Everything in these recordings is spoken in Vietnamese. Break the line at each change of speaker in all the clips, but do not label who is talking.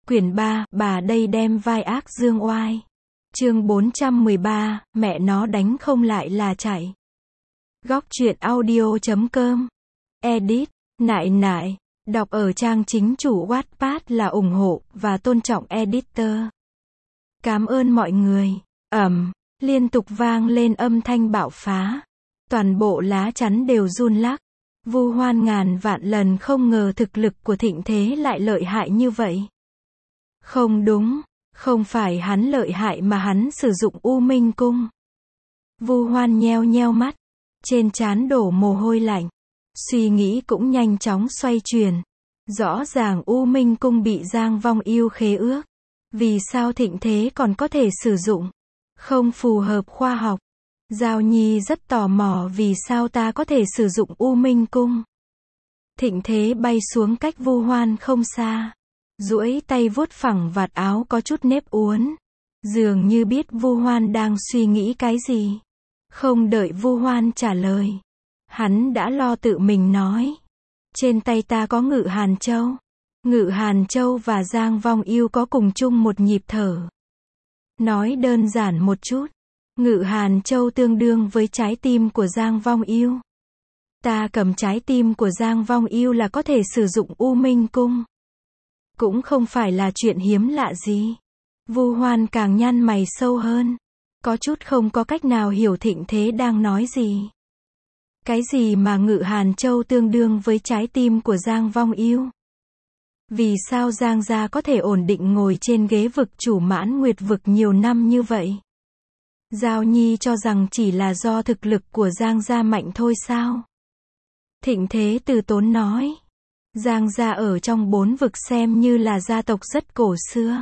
Quyển 3, bà đây đem vai ác dương oai. Chương 413, mẹ nó đánh không lại là chạy. Góc truyện audio.com. Edit, nại nại. Đọc ở trang chính chủ Wattpad là ủng hộ và tôn trọng editor. Cảm ơn mọi người. Liên tục vang lên âm thanh bạo phá. Toàn bộ lá chắn đều run lắc. Vu hoan ngàn vạn lần không ngờ thực lực của Thịnh Thế lại lợi hại như vậy. Không đúng, không phải hắn lợi hại mà hắn sử dụng U Minh Cung. Vu hoan nheo nheo mắt, trên trán đổ mồ hôi lạnh. Suy nghĩ cũng nhanh chóng xoay chuyển. Rõ ràng U Minh Cung bị Giang Vong Yêu khế ước. Vì sao Thịnh Thế còn có thể sử dụng? Không phù hợp khoa học. Giao Nhi rất tò mò vì sao ta có thể sử dụng U Minh Cung. Thịnh Thế bay xuống cách Vu hoan không xa. Duỗi tay vuốt phẳng vạt áo có chút nếp uốn. Dường như biết Vu hoan đang suy nghĩ cái gì. Không đợi Vu hoan trả lời. Hắn đã lo tự mình nói. Trên tay ta có Ngự Hàn Châu. Ngự Hàn Châu và Giang Vong Yêu có cùng chung một nhịp thở. Nói đơn giản một chút. Ngự Hàn Châu tương đương với trái tim của Giang Vong Yêu. Ta cầm trái tim của Giang Vong Yêu là có thể sử dụng U Minh Cung. Cũng không phải là chuyện hiếm lạ gì. Vu hoan càng nhăn mày sâu hơn. Có chút không có cách nào hiểu Thịnh Thế đang nói gì. Cái gì mà Ngự Hàn Châu tương đương với trái tim của Giang Vong Yêu? Vì sao Giang gia có thể ổn định ngồi trên ghế vực chủ Mãn Nguyệt vực nhiều năm như vậy? Giao Nhi cho rằng chỉ là do thực lực của Giang gia mạnh thôi sao? Thịnh Thế từ tốn nói. Giang gia ở trong 4 vực xem như là gia tộc rất cổ xưa.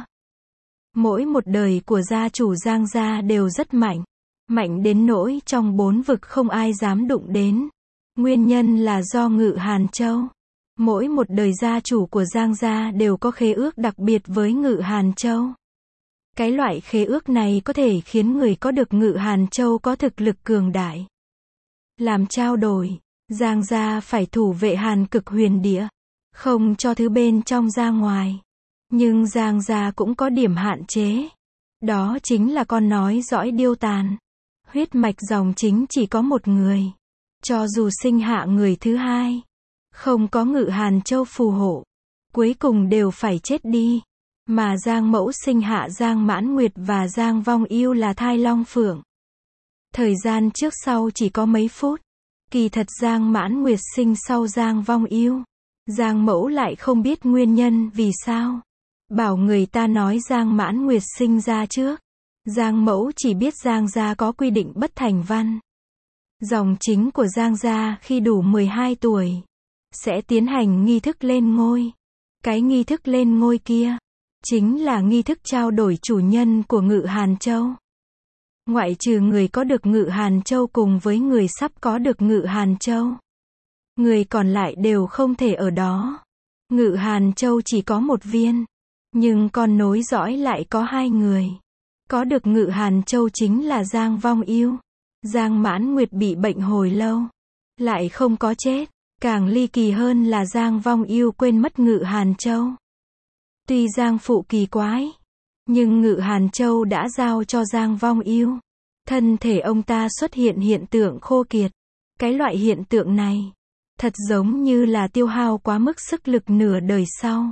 Mỗi một đời của gia chủ Giang gia đều rất mạnh. Mạnh đến nỗi trong 4 vực không ai dám đụng đến. Nguyên nhân là do Ngự Hàn Châu. Mỗi một đời gia chủ của Giang gia đều có khế ước đặc biệt với Ngự Hàn Châu. Cái loại khế ước này có thể khiến người có được Ngự Hàn Châu có thực lực cường đại. Làm trao đổi, Giang gia phải thủ vệ Hàn Cực Huyền Địa, không cho thứ bên trong ra ngoài. Nhưng Giang gia cũng có điểm hạn chế. Đó chính là con nói dõi điêu tàn. Huyết mạch dòng chính chỉ có một người. Cho dù sinh hạ người thứ hai, không có Ngự Hàn Châu phù hộ, cuối cùng đều phải chết đi. Mà Giang mẫu sinh hạ Giang Mãn Nguyệt và Giang Vong Yêu là thai long phượng. Thời gian trước sau chỉ có mấy phút. Kỳ thật Giang Mãn Nguyệt sinh sau Giang Vong Yêu. Giang mẫu lại không biết nguyên nhân vì sao. Bảo người ta nói Giang Mãn Nguyệt sinh ra trước. Giang mẫu chỉ biết Giang gia có quy định bất thành văn. Dòng chính của Giang gia khi đủ 12 tuổi sẽ tiến hành nghi thức lên ngôi. Cái nghi thức lên ngôi kia chính là nghi thức trao đổi chủ nhân của Ngự Hàn Châu. Ngoại trừ người có được Ngự Hàn Châu cùng với người sắp có được Ngự Hàn Châu, người còn lại đều không thể ở đó. Ngự Hàn Châu chỉ có một viên, nhưng con nối dõi lại có 2 người. Có được Ngự Hàn Châu chính là Giang Vong Yêu. Giang Mãn Nguyệt bị bệnh hồi lâu, lại không có chết. Càng ly kỳ hơn là Giang Vong Yêu quên mất Ngự Hàn Châu. Tuy Giang phụ kỳ quái, nhưng Ngự Hàn Châu đã giao cho Giang Vong Yêu. Thân thể ông ta xuất hiện hiện tượng khô kiệt. Cái loại hiện tượng này thật giống như là tiêu hao quá mức sức lực nửa đời sau.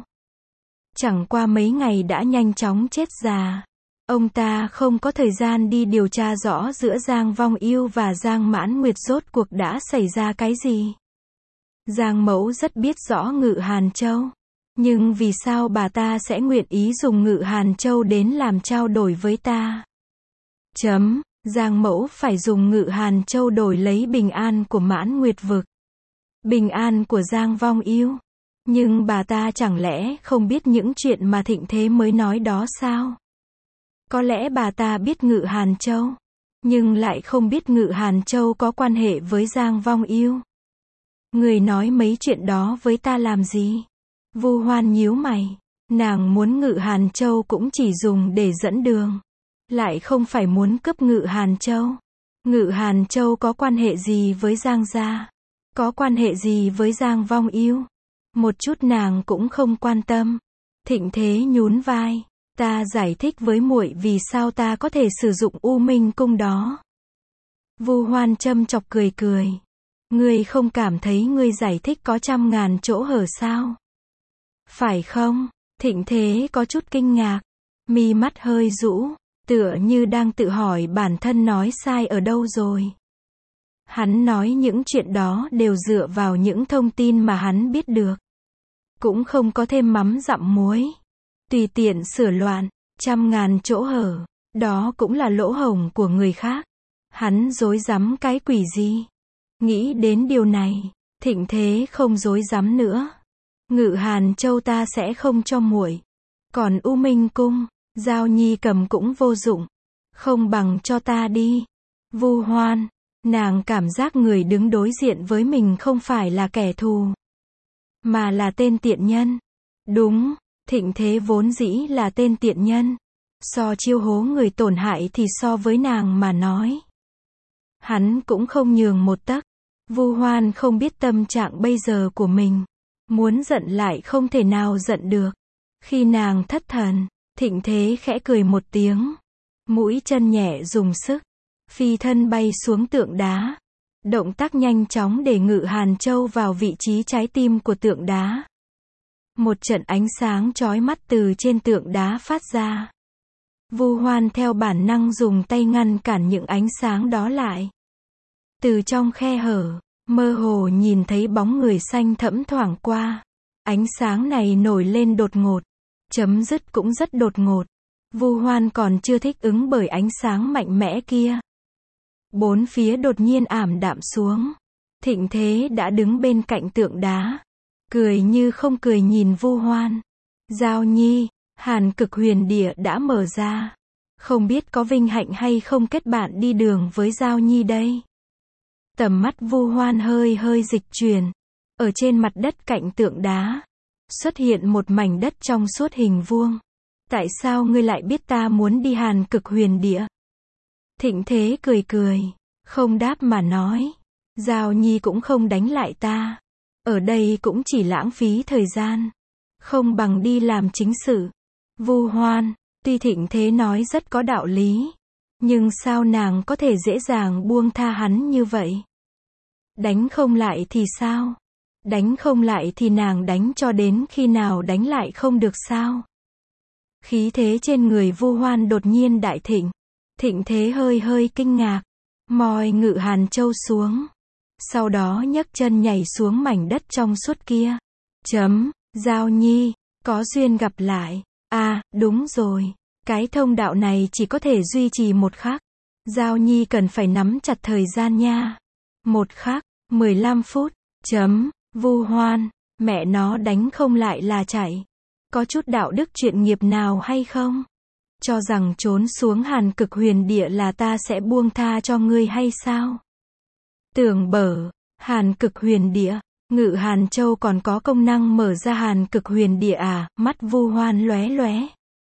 Chẳng qua mấy ngày đã nhanh chóng chết già. Ông ta không có thời gian đi điều tra rõ giữa Giang Vong Yêu và Giang Mãn Nguyệt rốt cuộc đã xảy ra cái gì. Giang mẫu rất biết rõ Ngự Hàn Châu. Nhưng vì sao bà ta sẽ nguyện ý dùng Ngự Hàn Châu đến làm trao đổi với ta? Giang mẫu phải dùng Ngự Hàn Châu đổi lấy bình an của Mãn Nguyệt vực. Bình an của Giang Vong Yêu. Nhưng bà ta chẳng lẽ không biết những chuyện mà Thịnh Thế mới nói đó sao? Có lẽ bà ta biết Ngự Hàn Châu, nhưng lại không biết Ngự Hàn Châu có quan hệ với Giang Vong Yêu. Người nói mấy chuyện đó với ta làm gì? Vu hoan nhíu mày. Nàng muốn Ngự Hàn Châu cũng chỉ dùng để dẫn đường, lại không phải muốn cướp Ngự Hàn Châu. Ngự Hàn Châu có quan hệ gì với Giang gia? Có quan hệ gì với Giang Vong Yêu? Một chút nàng cũng không quan tâm. Thịnh Thế nhún vai. Ta giải thích với muội vì sao ta có thể sử dụng U Minh Cung đó. Vu Hoan châm chọc cười cười. Ngươi không cảm thấy ngươi giải thích có 100.000 chỗ hở sao? Phải không? Thịnh Thế có chút kinh ngạc. Mi mắt hơi rũ, tựa như đang tự hỏi bản thân nói sai ở đâu rồi. Hắn nói những chuyện đó đều dựa vào những thông tin mà hắn biết được. Cũng không có thêm mắm dặm muối. Tùy tiện sửa loạn, 100.000 chỗ hở. Đó cũng là lỗ hổng của người khác. Hắn rối rắm cái quỷ gì? Nghĩ đến điều này, Thịnh Thế không rối rắm nữa. Ngự Hàn Châu ta sẽ không cho muội. Còn U Minh Cung, Giao Nhi cầm cũng vô dụng. Không bằng cho ta đi. Vu Hoan, nàng cảm giác người đứng đối diện với mình không phải là kẻ thù, mà là tên tiện nhân. Đúng, Thịnh Thế vốn dĩ là tên tiện nhân. So chiêu hố người tổn hại thì so với nàng mà nói, hắn cũng không nhường một tấc. Vu Hoan không biết tâm trạng bây giờ của mình. Muốn giận lại không thể nào giận được. Khi nàng thất thần, Thịnh Thế khẽ cười một tiếng. Mũi chân nhẹ dùng sức. Phi thân bay xuống tượng đá. Động tác nhanh chóng để Ngự Hàn Châu vào vị trí trái tim của tượng đá. Một trận ánh sáng chói mắt từ trên tượng đá phát ra. Vu Hoan theo bản năng dùng tay ngăn cản những ánh sáng đó lại. Từ trong khe hở, mơ hồ nhìn thấy bóng người xanh thẫm thoảng qua. Ánh sáng này nổi lên đột ngột. Chấm dứt cũng rất đột ngột. Vu Hoan còn chưa thích ứng bởi ánh sáng mạnh mẽ kia. Bốn phía đột nhiên ảm đạm xuống. Thịnh Thế đã đứng bên cạnh tượng đá. Cười như không cười nhìn Vu Hoan. Giao Nhi, Hàn Cực Huyền Địa đã mở ra. Không biết có vinh hạnh hay không kết bạn đi đường với Giao Nhi đây. Tầm mắt Vu Hoan hơi dịch chuyển. Ở trên mặt đất cạnh tượng đá, xuất hiện một mảnh đất trong suốt hình vuông. Tại sao ngươi lại biết ta muốn đi Hàn Cực Huyền Địa? Thịnh Thế cười cười, không đáp mà nói. Giao Nhi cũng không đánh lại ta. Ở đây cũng chỉ lãng phí thời gian. Không bằng đi làm chính sự. Vu Hoan, tuy Thịnh Thế nói rất có đạo lý. Nhưng sao nàng có thể dễ dàng buông tha hắn như vậy? Đánh không lại thì sao? Đánh không lại thì nàng đánh cho đến khi nào đánh lại không được sao? Khí thế trên người Vu Hoan đột nhiên đại thịnh. Thịnh Thế hơi kinh ngạc. Moi Ngự Hàn Châu xuống. Sau đó nhấc chân nhảy xuống mảnh đất trong suốt kia. Giao Nhi, có duyên gặp lại. À, đúng rồi. Cái thông đạo này chỉ có thể duy trì một khắc. Giao Nhi cần phải nắm chặt thời gian nha. Một khắc, 15 phút. Vu Hoan, mẹ nó đánh không lại là chạy. Có chút đạo đức chuyện nghiệp nào hay không? Cho rằng trốn xuống Hàn Cực Huyền Địa là ta sẽ buông tha cho ngươi hay sao? Tưởng bở, Hàn Cực Huyền Địa, Ngự Hàn Châu còn có công năng mở ra Hàn Cực Huyền Địa à? Mắt Vu Hoan lóe lóe.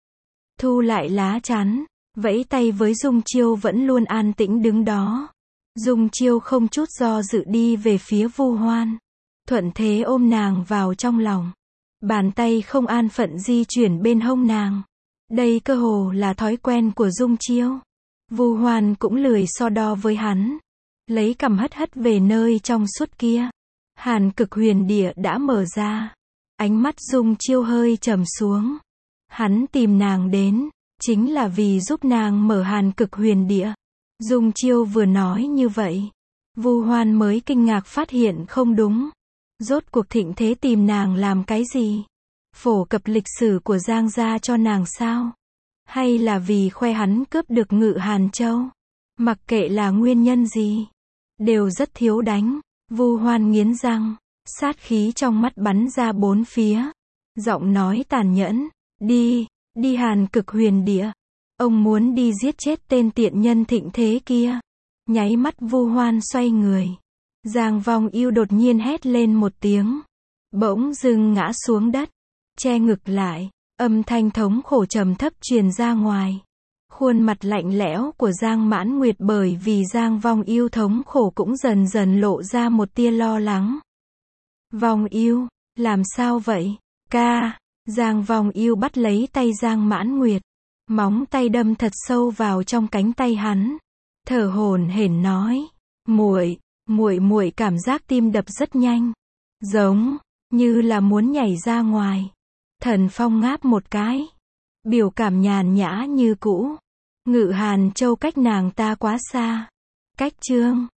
Thu lại lá chắn, vẫy tay với Dung Chiêu vẫn luôn an tĩnh đứng đó. Dung Chiêu không chút do dự đi về phía Vu Hoan. Thuận thế ôm nàng vào trong lòng. Bàn tay không an phận di chuyển bên hông nàng. Đây cơ hồ là thói quen của Dung Chiêu. Vu Hoan cũng lười so đo với hắn. Lấy cằm hất về nơi trong suốt kia. Hàn Cực Huyền Địa đã mở ra. Ánh mắt Dung Chiêu hơi trầm xuống. Hắn tìm nàng đến, chính là vì giúp nàng mở Hàn Cực Huyền Địa. Dung Chiêu vừa nói như vậy, Vu Hoan mới kinh ngạc phát hiện không đúng. Rốt cuộc Thịnh Thế tìm nàng làm cái gì? Phổ cập lịch sử của Giang gia cho nàng sao? Hay là vì khoe hắn cướp được Ngự Hàn Châu? Mặc kệ là nguyên nhân gì, đều rất thiếu đánh. Vu Hoan nghiến răng, sát khí trong mắt bắn ra bốn phía. Giọng nói tàn nhẫn, đi Hàn Cực Huyền Địa. Ông muốn đi giết chết tên tiện nhân Thịnh Thế kia. Nháy mắt Vu Hoan xoay người. Giang Vong Yêu đột nhiên hét lên một tiếng. Bỗng dưng ngã xuống đất. Che ngực lại. Âm thanh thống khổ trầm thấp truyền ra ngoài. Khuôn mặt lạnh lẽo của Giang Mãn Nguyệt bởi vì Giang Vong Yêu thống khổ cũng dần dần lộ ra một tia lo lắng. Vong Yêu, làm sao vậy? Ca, Giang Vong Yêu bắt lấy tay Giang Mãn Nguyệt. Móng tay đâm thật sâu vào trong cánh tay hắn. Thở hổn hển nói. Muội cảm giác tim đập rất nhanh. Giống như là muốn nhảy ra ngoài. Thần Phong ngáp một cái. Biểu cảm nhàn nhã như cũ. Ngự Hàn Châu cách nàng ta quá xa. Cách Chương